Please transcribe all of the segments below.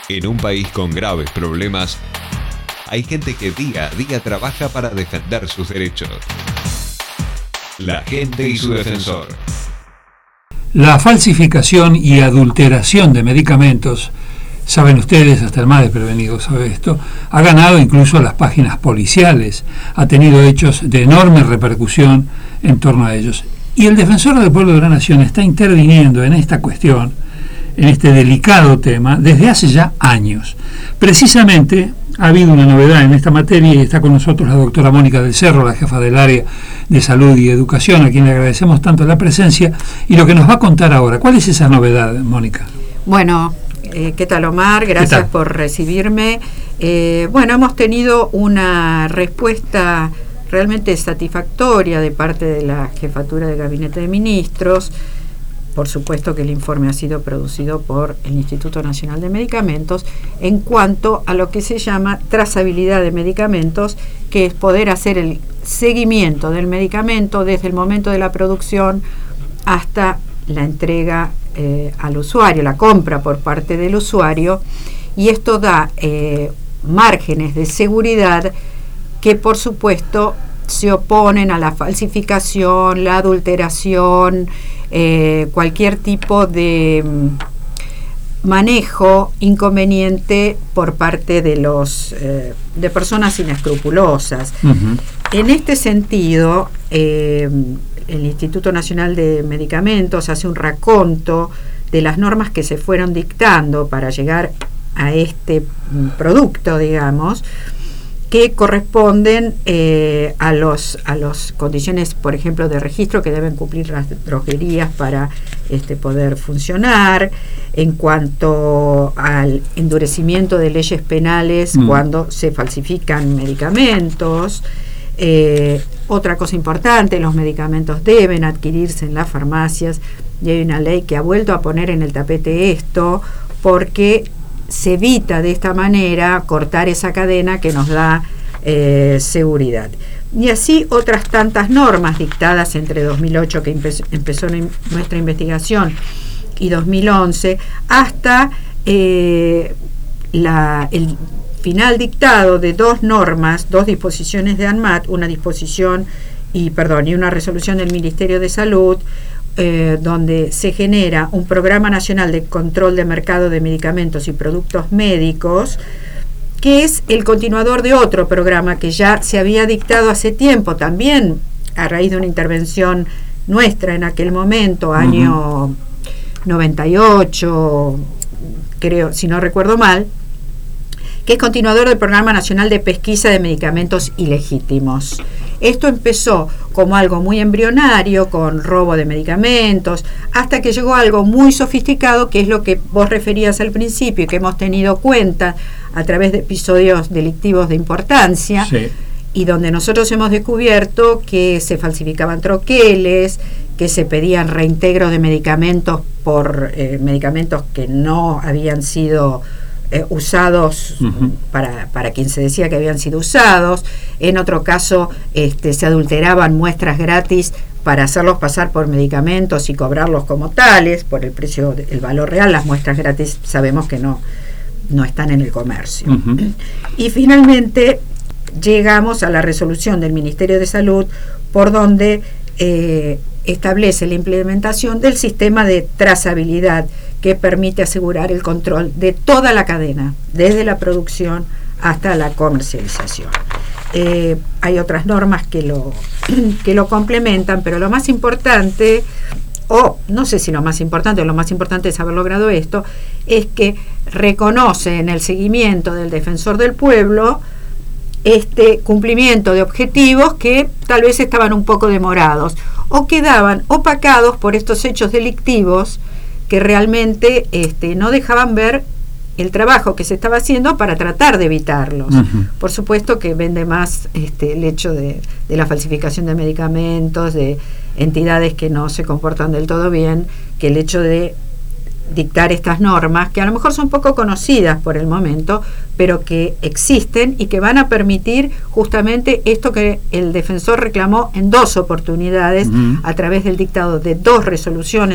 En un país con graves problemas, hay gente que día a día trabaja para defender sus derechos. La gente y su defensor. La falsificación y adulteración de medicamentos, saben ustedes, hasta el más desprevenido sabe esto, ha ganado incluso las páginas policiales, ha tenido hechos de enorme repercusión en torno a ellos. Y el Defensor del Pueblo de la Nación está interviniendo en esta cuestión, en este delicado tema, desde hace ya años. Precisamente ha habido una novedad en esta materia y está con nosotros la doctora Mónica del Cerro, la jefa del área de salud y educación, a quien le agradecemos tanto la presencia y lo que nos va a contar ahora. ¿Cuál es esa novedad, Mónica? Bueno, ¿qué tal, Omar? Gracias por recibirme. Bueno, hemos tenido una respuesta realmente satisfactoria de parte de la Jefatura de Gabinete de Ministros. Por supuesto que el informe ha sido producido por el Instituto Nacional de Medicamentos en cuanto a lo que se llama trazabilidad de medicamentos, que es poder hacer el seguimiento del medicamento desde el momento de la producción hasta la entrega al usuario, la compra por parte del usuario, y esto da márgenes de seguridad que por supuesto se oponen a la falsificación, la adulteración, cualquier tipo de manejo inconveniente por parte de de personas inescrupulosas. Uh-huh. En este sentido, el Instituto Nacional de Medicamentos hace un raconto de las normas que se fueron dictando para llegar a este producto, digamos, que corresponden a las condiciones, por ejemplo, de registro que deben cumplir las droguerías para poder funcionar, en cuanto al endurecimiento de leyes penales cuando se falsifican medicamentos. Otra cosa importante, los medicamentos deben adquirirse en las farmacias, y hay una ley que ha vuelto a poner en el tapete esto, porque se evita de esta manera cortar esa cadena que nos da seguridad. Y así otras tantas normas dictadas entre 2008, que empezó nuestra investigación, y 2011, hasta el final dictado de dos normas, dos disposiciones de ANMAT, una disposición y una resolución del Ministerio de Salud, donde se genera un programa nacional de control de mercado de medicamentos y productos médicos, que es el continuador de otro programa que ya se había dictado hace tiempo, también a raíz de una intervención nuestra en aquel momento, año 98, creo, si no recuerdo mal, que es continuador del Programa Nacional de Pesquisa de Medicamentos Ilegítimos. Esto empezó como algo muy embrionario, con robo de medicamentos, hasta que llegó a algo muy sofisticado, que es lo que vos referías al principio y que hemos tenido cuenta a través de episodios delictivos de importancia, sí, y donde nosotros hemos descubierto que se falsificaban troqueles, que se pedían reintegros de medicamentos por medicamentos que no habían sido usados para quien se decía que habían sido usados. En otro caso se adulteraban muestras gratis para hacerlos pasar por medicamentos y cobrarlos como tales por el precio, el valor real. Las muestras gratis sabemos que no están en el comercio. Y finalmente llegamos a la resolución del Ministerio de Salud, por donde establece la implementación del sistema de trazabilidad que permite asegurar el control de toda la cadena, desde la producción hasta la comercialización. Hay otras normas que lo complementan, pero lo más importante, o no sé si lo más importante, o lo más importante es haber logrado esto, es que reconoce en el seguimiento del Defensor del Pueblo este cumplimiento de objetivos que tal vez estaban un poco demorados o quedaban opacados por estos hechos delictivos que realmente no dejaban ver el trabajo que se estaba haciendo para tratar de evitarlos. Por supuesto que vende más el hecho de la falsificación de medicamentos, de entidades que no se comportan del todo bien, que el hecho de dictar estas normas, que a lo mejor son poco conocidas por el momento, pero que existen y que van a permitir justamente esto que el defensor reclamó en dos oportunidades, a través del dictado de dos resoluciones,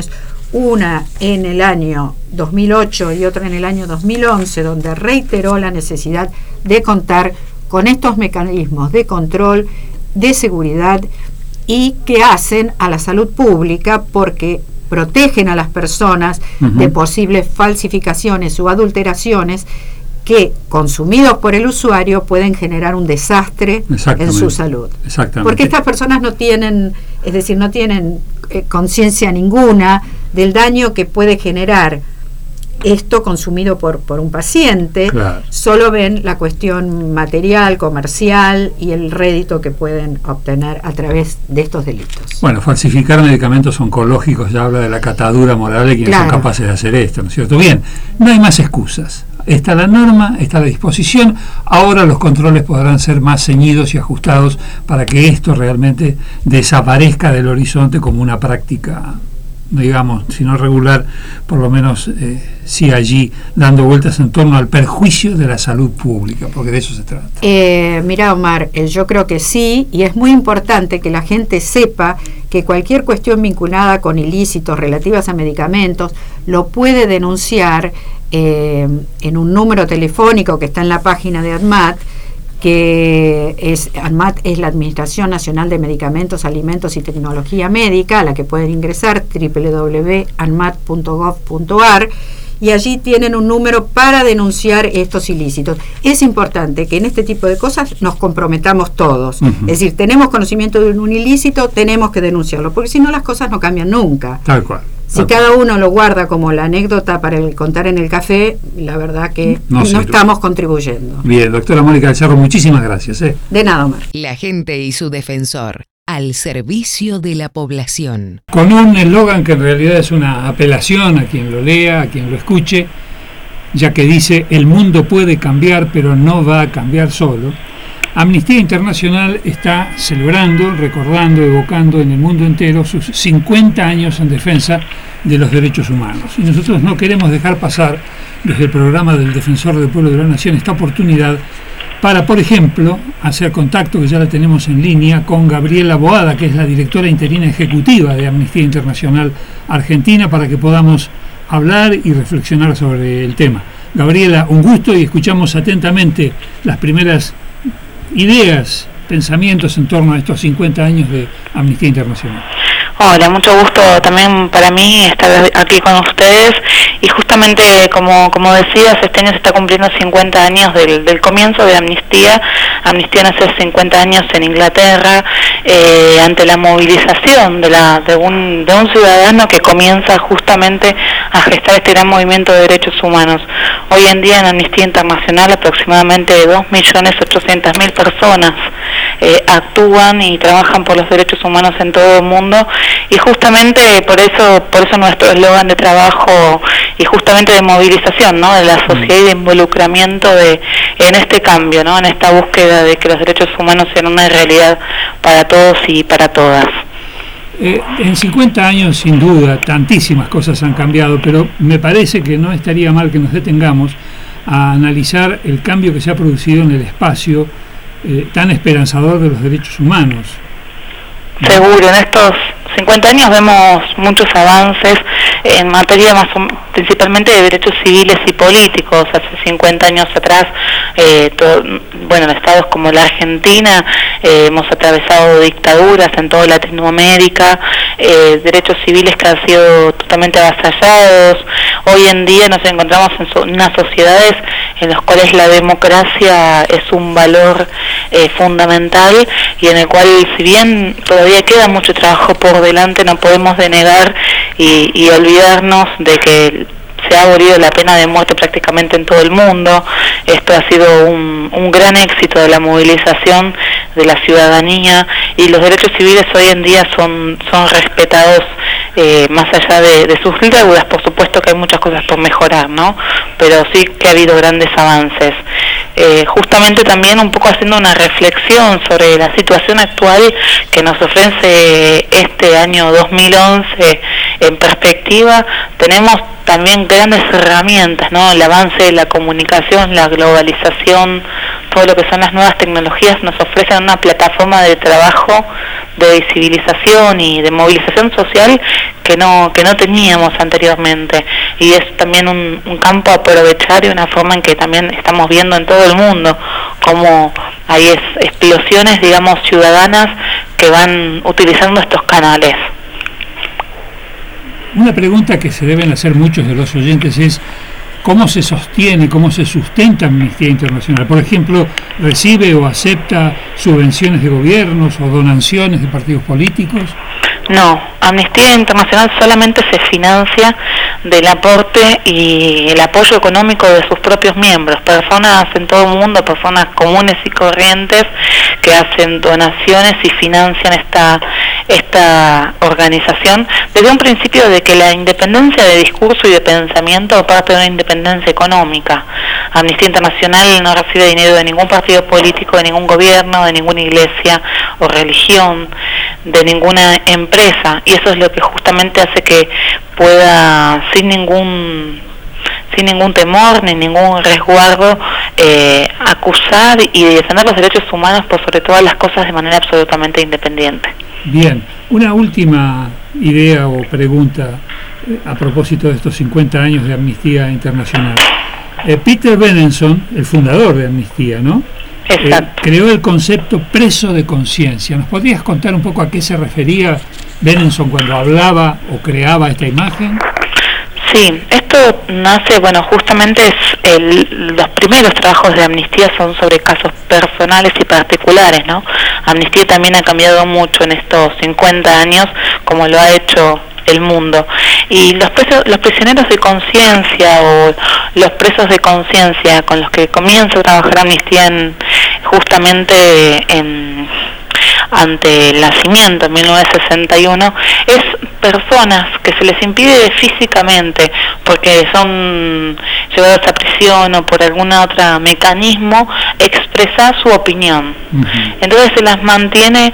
una en el año 2008 y otra en el año 2011, donde reiteró la necesidad de contar con estos mecanismos de control, de seguridad y que hacen a la salud pública, porque protegen a las personas de posibles falsificaciones o adulteraciones que, consumidos por el usuario, pueden generar un desastre en su salud. Porque estas personas no tienen, es decir, no tienen conciencia ninguna del daño que puede generar esto consumido por un paciente. Claro. Solo ven la cuestión material, comercial y el rédito que pueden obtener a través de estos delitos. Bueno, falsificar medicamentos oncológicos ya habla de la catadura moral de quienes son capaces de hacer esto, ¿no es cierto? Bien, no hay más excusas. Está la norma, está la disposición. Ahora los controles podrán ser más ceñidos y ajustados para que esto realmente desaparezca del horizonte como una práctica, digamos, si no regular, por lo menos sí allí dando vueltas en torno al perjuicio de la salud pública, porque de eso se trata. Mira, Omar, yo creo que sí, y es muy importante que la gente sepa que cualquier cuestión vinculada con ilícitos relativas a medicamentos lo puede denunciar en un número telefónico que está en la página de ANMAT, que ANMAT es la Administración Nacional de Medicamentos, Alimentos y Tecnología Médica, a la que pueden ingresar www.anmat.gov.ar, y allí tienen un número para denunciar estos ilícitos. Es importante que en este tipo de cosas nos comprometamos todos. Es decir, tenemos conocimiento de un ilícito, tenemos que denunciarlo, porque si no las cosas no cambian nunca. Tal cual. Si cada uno lo guarda como la anécdota para contar en el café, la verdad que no estamos contribuyendo. Bien, doctora Mónica del Cerro, muchísimas gracias. De nada, Omar. La gente y su defensor, al servicio de la población. Con un eslogan que en realidad es una apelación a quien lo lea, a quien lo escuche, ya que dice: el mundo puede cambiar, pero no va a cambiar solo. Amnistía Internacional está celebrando, recordando, evocando en el mundo entero sus 50 años en defensa de los derechos humanos. Y nosotros no queremos dejar pasar, desde el programa del Defensor del Pueblo de la Nación, esta oportunidad para, por ejemplo, hacer contacto, que ya la tenemos en línea, con Gabriela Boada, que es la directora interina ejecutiva de Amnistía Internacional Argentina, para que podamos hablar y reflexionar sobre el tema. Gabriela, un gusto, y escuchamos atentamente las primeras ideas, pensamientos en torno a estos 50 años de Amnistía Internacional. Hola, mucho gusto también para mí estar aquí con ustedes, y justamente como decías, este año se está cumpliendo 50 años del comienzo de Amnistía. Amnistía nace hace 50 años en Inglaterra, ante la movilización de un ciudadano que comienza justamente a gestar este gran movimiento de derechos humanos. Hoy en día en Amnistía Internacional aproximadamente 2.800.000 personas actúan y trabajan por los derechos humanos en todo el mundo, y justamente por eso nuestro eslogan de trabajo y justamente de movilización, ¿no?, de la sociedad y de involucramiento en este cambio, ¿no?, en esta búsqueda de que los derechos humanos sean una realidad para todos y para todas. En 50 años, sin duda, tantísimas cosas han cambiado, pero me parece que no estaría mal que nos detengamos a analizar el cambio que se ha producido en el espacio tan esperanzador de los derechos humanos. Seguro, en estos 50 años vemos muchos avances en materia principalmente de derechos civiles y políticos. Hace 50 años atrás, en estados como la Argentina hemos atravesado dictaduras en toda Latinoamérica, derechos civiles que han sido totalmente avasallados. Hoy en día nos encontramos en unas sociedades en las cuales la democracia es un valor fundamental, y en el cual, si bien todavía queda mucho trabajo por delante, no podemos denegar y olvidarnos de que se ha abolido la pena de muerte prácticamente en todo el mundo. Esto ha sido un gran éxito de la movilización de la ciudadanía, y los derechos civiles hoy en día son respetados, más allá de sus deudas. Por supuesto que hay muchas cosas por mejorar, ¿no?, pero sí que ha habido grandes avances. Justamente también un poco haciendo una reflexión sobre la situación actual que nos ofrece este año 2011 en perspectiva, tenemos también grandes herramientas, ¿no? El avance de la comunicación, la globalización, todo lo que son las nuevas tecnologías nos ofrecen una plataforma de trabajo de visibilización y de movilización social que no teníamos anteriormente, y es también un campo a aprovechar y una forma en que también estamos viendo en todo el mundo como hay explosiones, digamos, ciudadanas que van utilizando estos canales. Una pregunta que se deben hacer muchos de los oyentes es ¿cómo se sostiene, cómo se sustenta Amnistía Internacional? Por ejemplo, ¿recibe o acepta subvenciones de gobiernos o donaciones de partidos políticos? No, Amnistía Internacional solamente se financia del aporte y el apoyo económico de sus propios miembros, personas en todo el mundo, personas comunes y corrientes que hacen donaciones y financian esta organización desde un principio de que la independencia de discurso y de pensamiento parte de una independencia económica. Amnistía Internacional no recibe dinero de ningún partido político, de ningún gobierno, de ninguna iglesia o religión, de ninguna empresa, y eso es lo que justamente hace que pueda sin ningún temor ni ningún resguardo acusar y defender los derechos humanos por sobre todas las cosas de manera absolutamente independiente. Bien, una última idea o pregunta a propósito de estos 50 años de Amnistía Internacional. Peter Benenson, el fundador de Amnistía, ¿no? Creó el concepto preso de conciencia. ¿Nos podrías contar un poco a qué se refería Benenson cuando hablaba o creaba esta imagen? Sí, esto nace, justamente los primeros trabajos de Amnistía son sobre casos personales y particulares, ¿no? Amnistía también ha cambiado mucho en estos 50 años, como lo ha hecho el mundo. Y los prisioneros de conciencia o los presos de conciencia con los que comienza a trabajar Amnistía justamente ante el nacimiento en 1961, es personas que se les impide físicamente porque son llevados a prisión o por algún otro mecanismo expresar su opinión. Entonces se las mantiene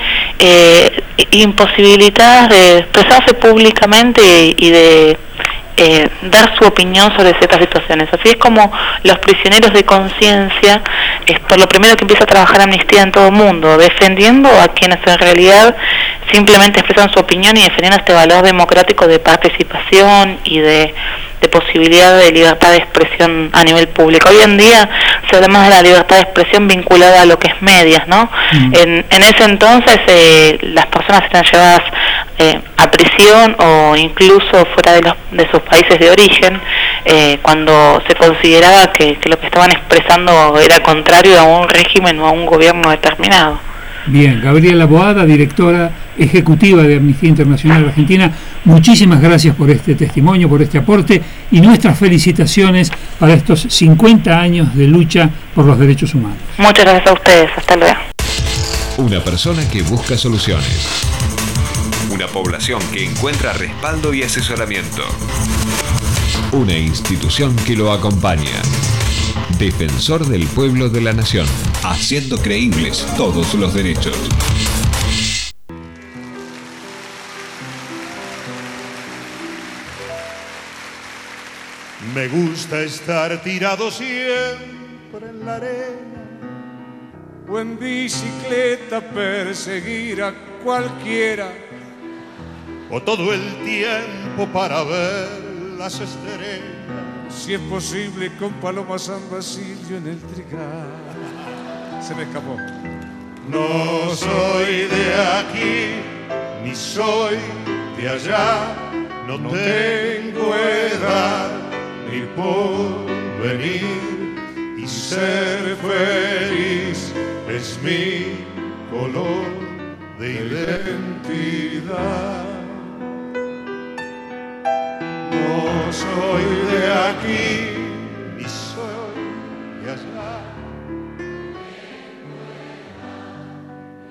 imposibilitadas de expresarse públicamente y de dar su opinión sobre ciertas situaciones. Así es como los prisioneros de conciencia es por lo primero que empieza a trabajar Amnistía en todo el mundo, defendiendo a quienes en realidad simplemente expresan su opinión y defendiendo este valor democrático de participación y de posibilidad de libertad de expresión a nivel público. Hoy en día se habla más de la libertad de expresión vinculada a lo que es medias, ¿no? En ese entonces las personas eran llevadas a prisión o incluso fuera de sus países de origen cuando se consideraba que lo que estaban expresando era contrario a un régimen o a un gobierno determinado. Bien, Gabriela Boada, directora ejecutiva de Amnistía Internacional Argentina, muchísimas gracias por este testimonio, por este aporte y nuestras felicitaciones para estos 50 años de lucha por los derechos humanos. Muchas gracias a ustedes, hasta luego. Una persona que busca soluciones. Una población que encuentra respaldo y asesoramiento. Una institución que lo acompaña. Defensor del pueblo de la nación, haciendo creíbles todos los derechos. Me gusta estar tirado siempre en la arena o en bicicleta perseguir a cualquiera o todo el tiempo para ver las estrellas. Si es posible con Paloma San Basilio en el trigal. Se me escapó. No soy de aquí, ni soy de allá. No tengo edad ni por venir. Y ser feliz es mi color de identidad. No soy de aquí,